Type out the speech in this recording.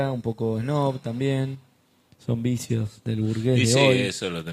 un poco snob también. Son vicios del burgués Dice de hoy. eso, lo